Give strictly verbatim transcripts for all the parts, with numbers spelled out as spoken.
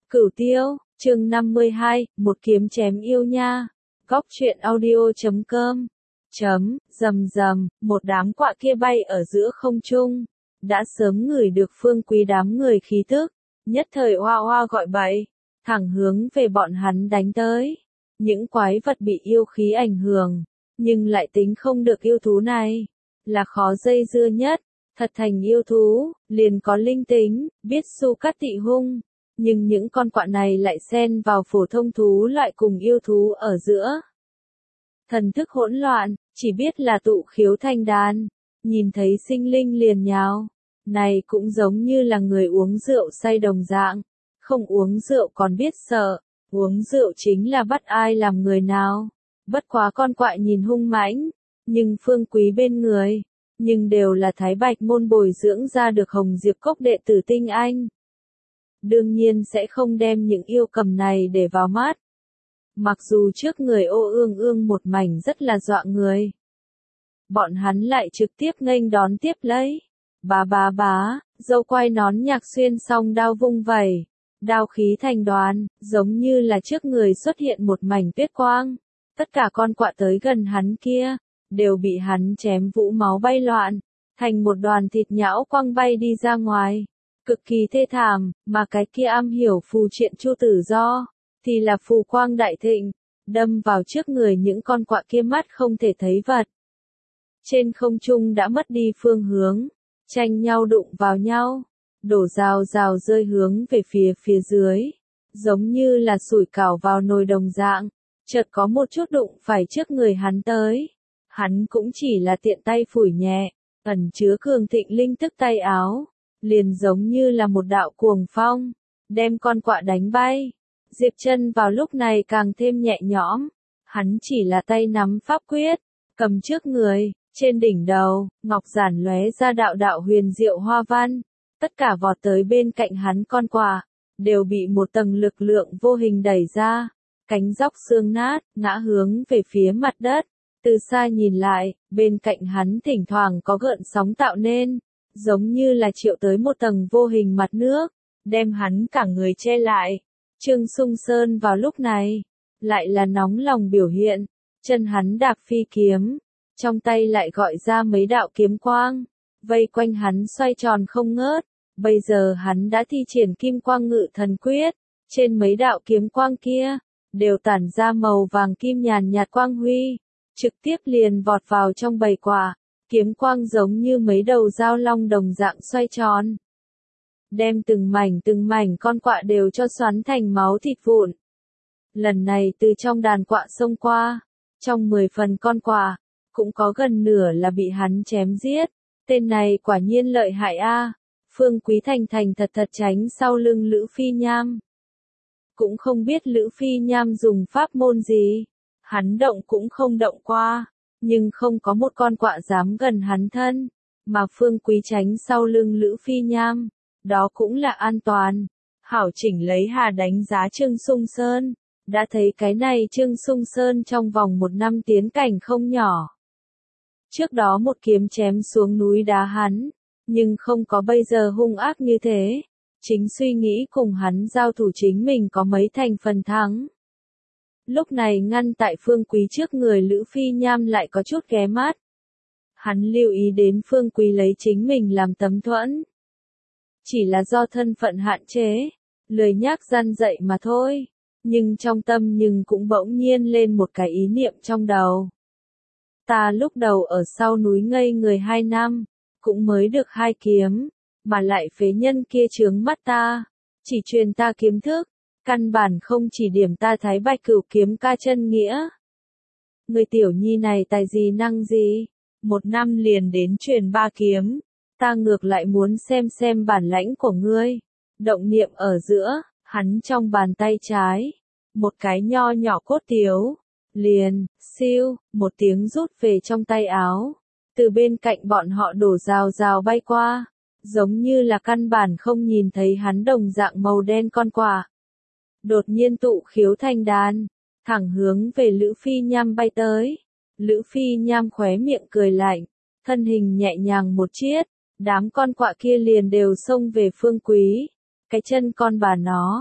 Cửu Tiêu, chương năm mươi hai, một kiếm chém yêu nha. Góc truyện audio chấm com. Chấm, rầm rầm, một đám quạ kia bay ở giữa không trung. Đã sớm ngửi được Phương Quý đám người khí tức, nhất thời oa oa gọi bậy, thẳng hướng về bọn hắn đánh tới. Những quái vật bị yêu khí ảnh hưởng, nhưng lại tính không được yêu thú này, là khó dây dưa nhất. Thật thành yêu thú, liền có linh tính, biết su cắt tị hung. Nhưng những con quạ này lại xen vào phổ thông thú loại cùng yêu thú ở giữa. Thần thức hỗn loạn, chỉ biết là tụ khiếu thanh đàn. Nhìn thấy sinh linh liền nhào. Này cũng giống như là người uống rượu say đồng dạng. Không uống rượu còn biết sợ. Uống rượu chính là bắt ai làm người nào. Bất quá con quạ nhìn hung mãnh. Nhưng Phương Quý bên người. Nhưng đều là Thái Bạch môn bồi dưỡng ra được Hồng Diệp Cốc đệ tử tinh anh. Đương nhiên sẽ không đem những yêu cầm này để vào mắt. Mặc dù trước người ô ương ương một mảnh rất là dọa người. Bọn hắn lại trực tiếp nghênh đón tiếp lấy. Bá bá bá, dâu quai nón nhạc xuyên song đao vung vẩy. Đao khí thành đoàn, giống như là trước người xuất hiện một mảnh tuyết quang. Tất cả con quạ tới gần hắn kia, đều bị hắn chém vũ máu bay loạn. Thành một đoàn thịt nhão quăng bay đi ra ngoài. Cực kỳ thê thảm, mà cái kia am hiểu phù triện Chu Tử Do, thì là phù quang đại thịnh, đâm vào trước người những con quạ kia mắt không thể thấy vật. Trên không trung đã mất đi phương hướng, tranh nhau đụng vào nhau, đổ rào rào rơi hướng về phía phía dưới, giống như là sủi cảo vào nồi đồng dạng, chợt có một chút đụng phải trước người hắn tới. Hắn cũng chỉ là tiện tay phủi nhẹ, ẩn chứa cường thịnh linh tức tay áo. Liền giống như là một đạo cuồng phong, đem con quạ đánh bay. Diệp Chân vào lúc này càng thêm nhẹ nhõm, hắn chỉ là tay nắm pháp quyết, cầm trước người, trên đỉnh đầu, ngọc giản lóe ra đạo đạo huyền diệu hoa văn, tất cả vọt tới bên cạnh hắn con quạ, đều bị một tầng lực lượng vô hình đẩy ra, cánh róc xương nát, ngã hướng về phía mặt đất. Từ xa nhìn lại, bên cạnh hắn thỉnh thoảng có gợn sóng tạo nên. Giống như là triệu tới một tầng vô hình mặt nước, đem hắn cả người che lại. Trương Sung Sơn vào lúc này, lại là nóng lòng biểu hiện, chân hắn đạp phi kiếm, trong tay lại gọi ra mấy đạo kiếm quang, vây quanh hắn xoay tròn không ngớt. Bây giờ hắn đã thi triển kim quang ngự thần quyết, trên mấy đạo kiếm quang kia, đều tản ra màu vàng kim nhàn nhạt quang huy, trực tiếp liền vọt vào trong bầy quạ. Kiếm quang giống như mấy đầu dao long đồng dạng xoay tròn. Đem từng mảnh từng mảnh con quạ đều cho xoắn thành máu thịt vụn. Lần này từ trong đàn quạ xông qua, trong mười phần con quạ, cũng có gần nửa là bị hắn chém giết. Tên này quả nhiên lợi hại a. Phương Quý thành thành thật thật tránh sau lưng Lữ Phi Nham. Cũng không biết Lữ Phi Nham dùng pháp môn gì. Hắn động cũng không động qua. Nhưng không có một con quạ dám gần hắn thân, mà Phương Quý tránh sau lưng Lữ Phi Nham, đó cũng là an toàn. Hảo chỉnh lấy hà đánh giá Trương Sung Sơn, đã thấy cái này Trương Sung Sơn trong vòng một năm tiến cảnh không nhỏ. Trước đó một kiếm chém xuống núi đá hắn, nhưng không có bây giờ hung ác như thế, chính suy nghĩ cùng hắn giao thủ chính mình có mấy thành phần thắng. Lúc này ngăn tại Phương Quý trước người Lữ Phi Nham lại có chút ghé mắt. Hắn lưu ý đến Phương Quý lấy chính mình làm tấm thuẫn. Chỉ là do thân phận hạn chế, lười nhác gian dạy mà thôi. Nhưng trong tâm nhưng cũng bỗng nhiên lên một cái ý niệm trong đầu. Ta lúc đầu ở sau núi ngây người hai năm, cũng mới được hai kiếm, mà lại phế nhân kia chướng mắt ta, chỉ truyền ta kiếm thức. Căn bản không chỉ điểm ta Thái Bạch Cửu kiếm ca chân nghĩa. Người tiểu nhi này tài gì năng gì, một năm liền đến truyền ba kiếm, ta ngược lại muốn xem xem bản lãnh của ngươi. Động niệm ở giữa, hắn trong bàn tay trái, một cái nho nhỏ cốt tiếu, liền, siêu, một tiếng rút về trong tay áo, từ bên cạnh bọn họ đổ rào rào bay qua, giống như là căn bản không nhìn thấy hắn đồng dạng màu đen con quạ. Đột nhiên tụ khiếu thanh đàn, thẳng hướng về Lữ Phi Nham bay tới. Lữ Phi Nham khóe miệng cười lạnh, thân hình nhẹ nhàng một chiết, đám con quạ kia liền đều xông về Phương Quý. Cái chân con bà nó,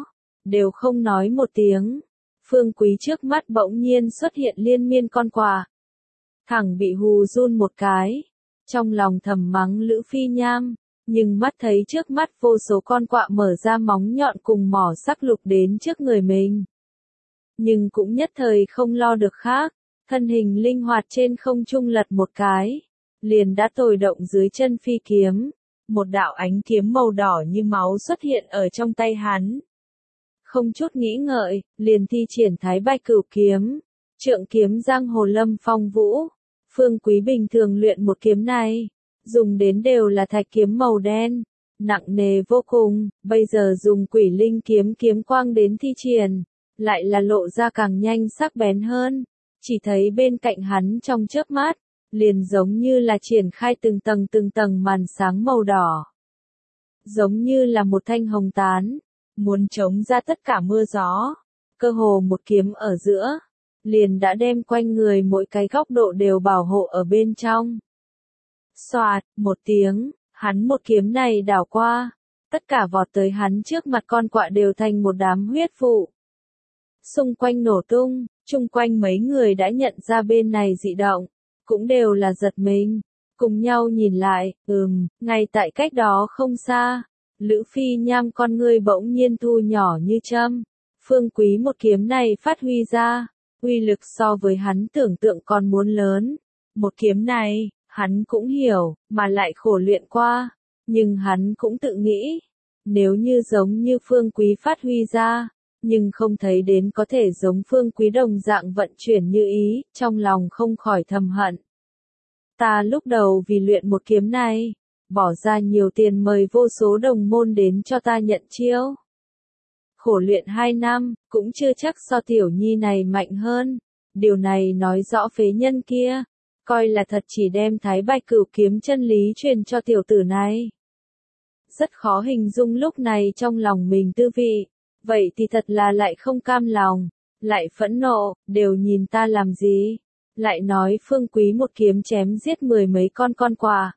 đều không nói một tiếng. Phương Quý trước mắt bỗng nhiên xuất hiện liên miên con quạ. Thẳng bị hù run một cái. Trong lòng thầm mắng Lữ Phi Nham, nhưng mắt thấy trước mắt vô số con quạ mở ra móng nhọn cùng mỏ sắc lục đến trước người mình. Nhưng cũng nhất thời không lo được khác, thân hình linh hoạt trên không trung lật một cái, liền đã tồi động dưới chân phi kiếm. Một đạo ánh kiếm màu đỏ như máu xuất hiện ở trong tay hắn. Không chút nghĩ ngợi, liền thi triển Thái Bạch Cửu kiếm, trượng kiếm giang hồ lâm phong vũ. Phương Quý bình thường luyện một kiếm này, dùng đến đều là thạch kiếm màu đen, nặng nề vô cùng, bây giờ dùng quỷ linh kiếm kiếm quang đến thi triển, lại là lộ ra càng nhanh sắc bén hơn. Chỉ thấy bên cạnh hắn trong chớp mắt, liền giống như là triển khai từng tầng từng tầng màn sáng màu đỏ. Giống như là một thanh hồng tán, muốn chống ra tất cả mưa gió, cơ hồ một kiếm ở giữa, liền đã đem quanh người mỗi cái góc độ đều bảo hộ ở bên trong. Xoạt, một tiếng, hắn một kiếm này đảo qua, tất cả vọt tới hắn trước mặt con quạ đều thành một đám huyết vụ. Xung quanh nổ tung, chung quanh mấy người đã nhận ra bên này dị động, cũng đều là giật mình, cùng nhau nhìn lại, ừm, ngay tại cách đó không xa, Lữ Phi Nham con ngươi bỗng nhiên thu nhỏ như châm. Phương Quý một kiếm này phát huy ra, uy lực so với hắn tưởng tượng còn muốn lớn. Một kiếm này, hắn cũng hiểu, mà lại khổ luyện qua, nhưng hắn cũng tự nghĩ, nếu như giống như Phương Quý phát huy ra, nhưng không thấy đến có thể giống Phương Quý đồng dạng vận chuyển như ý, trong lòng không khỏi thầm hận. Ta lúc đầu vì luyện một kiếm này, bỏ ra nhiều tiền mời vô số đồng môn đến cho ta nhận chiêu. Khổ luyện hai năm, cũng chưa chắc so tiểu nhi này mạnh hơn. Điều này nói rõ phế nhân kia, coi là thật chỉ đem Thái Bạch Cửu kiếm chân lý truyền cho tiểu tử này. Rất khó hình dung lúc này trong lòng mình tư vị, vậy thì thật là lại không cam lòng, lại phẫn nộ, đều nhìn ta làm gì, lại nói Phương Quý một kiếm chém giết mười mấy con con quạ.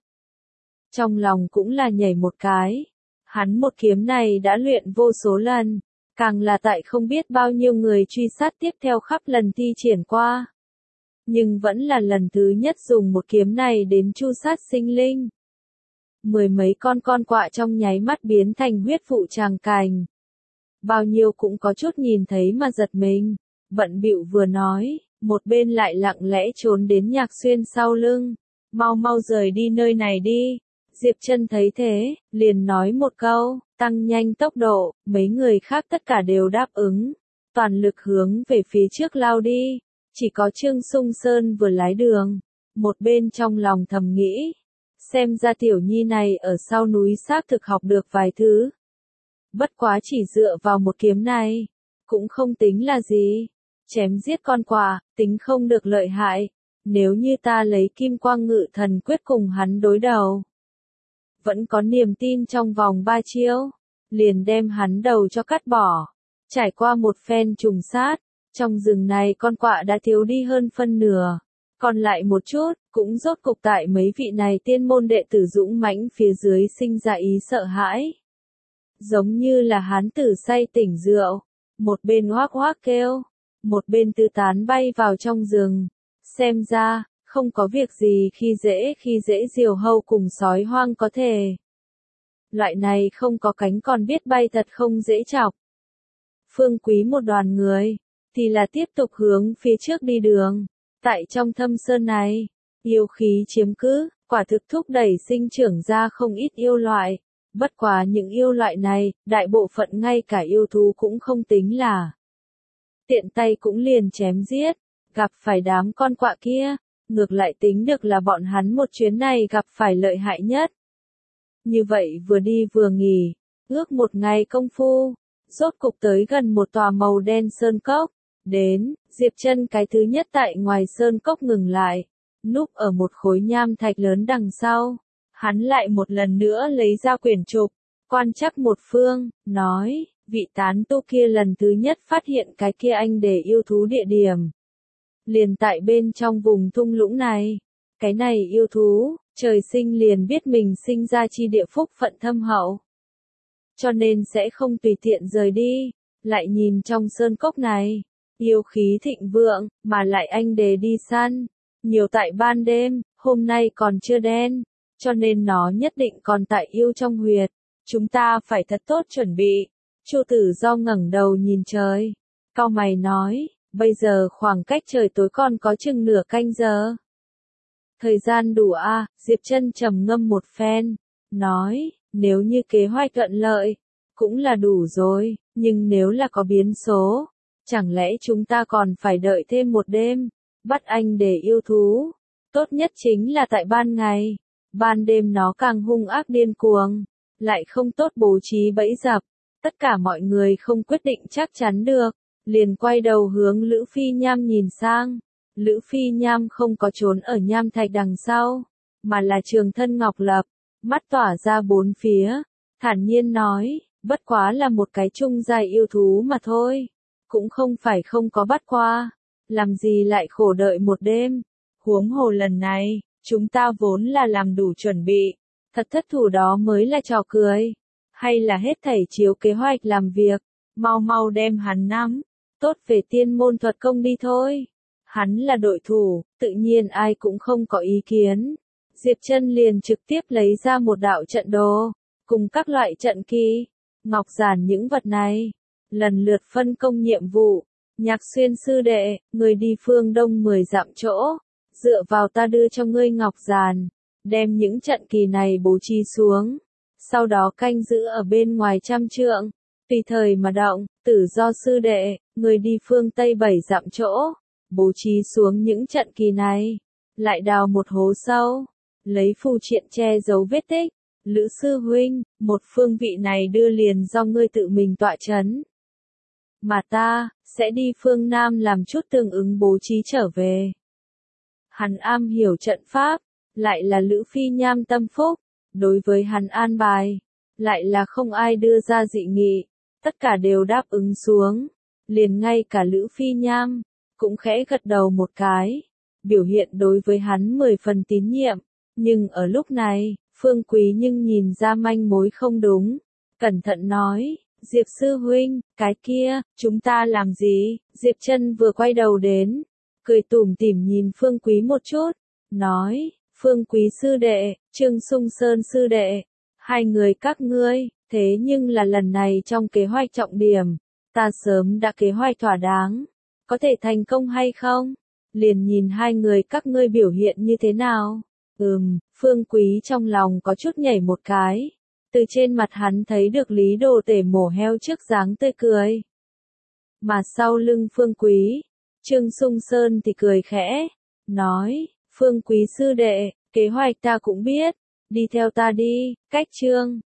Trong lòng cũng là nhảy một cái, hắn một kiếm này đã luyện vô số lần, càng là tại không biết bao nhiêu người truy sát tiếp theo khắp lần thi triển qua. Nhưng vẫn là lần thứ nhất dùng một kiếm này đến chu sát sinh linh. Mười mấy con con quạ trong nháy mắt biến thành huyết vụ tràng cành. Bao nhiêu cũng có chút nhìn thấy mà giật mình, bận bịu vừa nói, một bên lại lặng lẽ trốn đến Nhạc Xuyên sau lưng. Mau mau rời đi nơi này đi. Diệp Trân thấy thế, liền nói một câu, tăng nhanh tốc độ, mấy người khác tất cả đều đáp ứng, toàn lực hướng về phía trước lao đi. Chỉ có Trương Sung Sơn vừa lái đường, một bên trong lòng thầm nghĩ, xem ra tiểu nhi này ở sau núi xác thực học được vài thứ. Bất quá chỉ dựa vào một kiếm này, cũng không tính là gì, chém giết con quạ, tính không được lợi hại, nếu như ta lấy Kim Quang Ngự Thần Quyết cùng hắn đối đầu. Vẫn có niềm tin trong vòng ba chiêu, liền đem hắn đầu cho cắt bỏ. Trải qua một phen trùng sát, trong rừng này con quạ đã thiếu đi hơn phân nửa, còn lại một chút, cũng rốt cục tại mấy vị này tiên môn đệ tử dũng mãnh phía dưới sinh ra ý sợ hãi. Giống như là hán tử say tỉnh rượu, một bên hoác hoác kêu, một bên tư tán bay vào trong rừng. Xem ra, không có việc gì khi dễ khi dễ diều hâu cùng sói hoang có thể. Loại này không có cánh còn biết bay thật không dễ chọc. Phương Quý một đoàn người, thì là tiếp tục hướng phía trước đi đường. Tại trong thâm sơn này, yêu khí chiếm cứ, quả thực thúc đẩy sinh trưởng ra không ít yêu loại. Bất quá những yêu loại này, đại bộ phận ngay cả yêu thú cũng không tính là. Tiện tay cũng liền chém giết, gặp phải đám con quạ kia, ngược lại tính được là bọn hắn một chuyến này gặp phải lợi hại nhất. Như vậy vừa đi vừa nghỉ, ước một ngày công phu, rốt cục tới gần một tòa màu đen sơn cốc. Đến, Diệp Trân cái thứ nhất tại ngoài sơn cốc ngừng lại, núp ở một khối nham thạch lớn đằng sau. Hắn lại một lần nữa lấy ra quyển trục, quan trắc một phương, nói, vị tán tu kia lần thứ nhất phát hiện cái kia anh để yêu thú địa điểm. Liền tại bên trong vùng thung lũng này, cái này yêu thú, trời sinh liền biết mình sinh ra chi địa phúc phận thâm hậu. Cho nên sẽ không tùy tiện rời đi, Lại nhìn trong sơn cốc này, yêu khí thịnh vượng, mà lại anh đề đi săn, nhiều tại ban đêm, hôm nay còn chưa đen, cho nên nó nhất định còn tại yêu trong huyệt. Chúng ta phải thật tốt chuẩn bị. Chu Tử Do ngẩng đầu nhìn trời, cau mày nói, bây giờ khoảng cách trời tối còn có chừng nửa canh giờ. Thời gian đủ à, Diệp Trân trầm ngâm một phen, nói, nếu như kế hoạch thuận lợi, cũng là đủ rồi, nhưng nếu là có biến số, chẳng lẽ chúng ta còn phải đợi thêm một đêm, bắt anh để yêu thú. Tốt nhất chính là tại ban ngày, ban đêm nó càng hung ác điên cuồng, lại không tốt bố trí bẫy dập. Tất cả mọi người không quyết định chắc chắn được, liền quay đầu hướng Lữ Phi Nham nhìn sang. Lữ Phi Nham không có trốn ở nham thạch đằng sau, mà là trường thân ngọc lập, mắt tỏa ra bốn phía, thản nhiên nói, bất quá là một cái trung giai yêu thú mà thôi, cũng không phải không có bắt qua, làm gì lại khổ đợi một đêm, huống hồ lần này, chúng ta vốn là làm đủ chuẩn bị, thật thất thủ đó mới là trò cười, hay là hết thảy chiếu kế hoạch làm việc, mau mau đem hắn nắm, tốt về tiên môn thuật công đi thôi. Hắn là đội thủ, tự nhiên ai cũng không có ý kiến. Diệp Trân liền trực tiếp lấy ra một đạo trận đồ, cùng các loại trận kỳ, ngọc giản những vật này. Lần lượt phân công nhiệm vụ, Nhạc Xuyên sư đệ, người đi phương đông mười dặm chỗ, dựa vào ta đưa cho ngươi ngọc giản, đem những trận kỳ này bố trí xuống. Sau đó canh giữ ở bên ngoài trăm trượng, tùy thời mà động, Tử Do sư đệ, người đi phương tây bảy dặm chỗ. Bố trí xuống những trận kỳ này, lại đào một hố sâu, lấy phù triện che giấu vết tích. Lữ sư huynh, một phương vị này đưa liền do ngươi tự mình tọa chấn. Mà ta, sẽ đi phương Nam làm chút tương ứng bố trí trở về. Hắn am hiểu trận pháp, lại là Lữ Phi Nham tâm phúc, đối với hắn an bài, lại là không ai đưa ra dị nghị, tất cả đều đáp ứng xuống, liền ngay cả Lữ Phi Nham cũng khẽ gật đầu một cái, biểu hiện đối với hắn mười phần tín nhiệm, nhưng ở lúc này, Phương Quý nhưng nhìn ra manh mối không đúng, cẩn thận nói, Diệp sư huynh, cái kia, chúng ta làm gì? Diệp Trân vừa quay đầu đến, cười tủm tỉm nhìn Phương Quý một chút, nói, Phương Quý sư đệ, Trương Sung Sơn sư đệ, hai người các ngươi, thế nhưng là lần này trong kế hoạch trọng điểm, ta sớm đã kế hoạch thỏa đáng. Có thể thành công hay không? Liền nhìn hai người các ngươi biểu hiện như thế nào? Ừm, Phương Quý trong lòng có chút nhảy một cái. Từ trên mặt hắn thấy được Lý Đồ Tể mổ heo trước dáng tươi cười. Mà sau lưng Phương Quý, Trương Sung Sơn thì cười khẽ, nói, Phương Quý sư đệ, kế hoạch ta cũng biết, đi theo ta đi, cách Trương.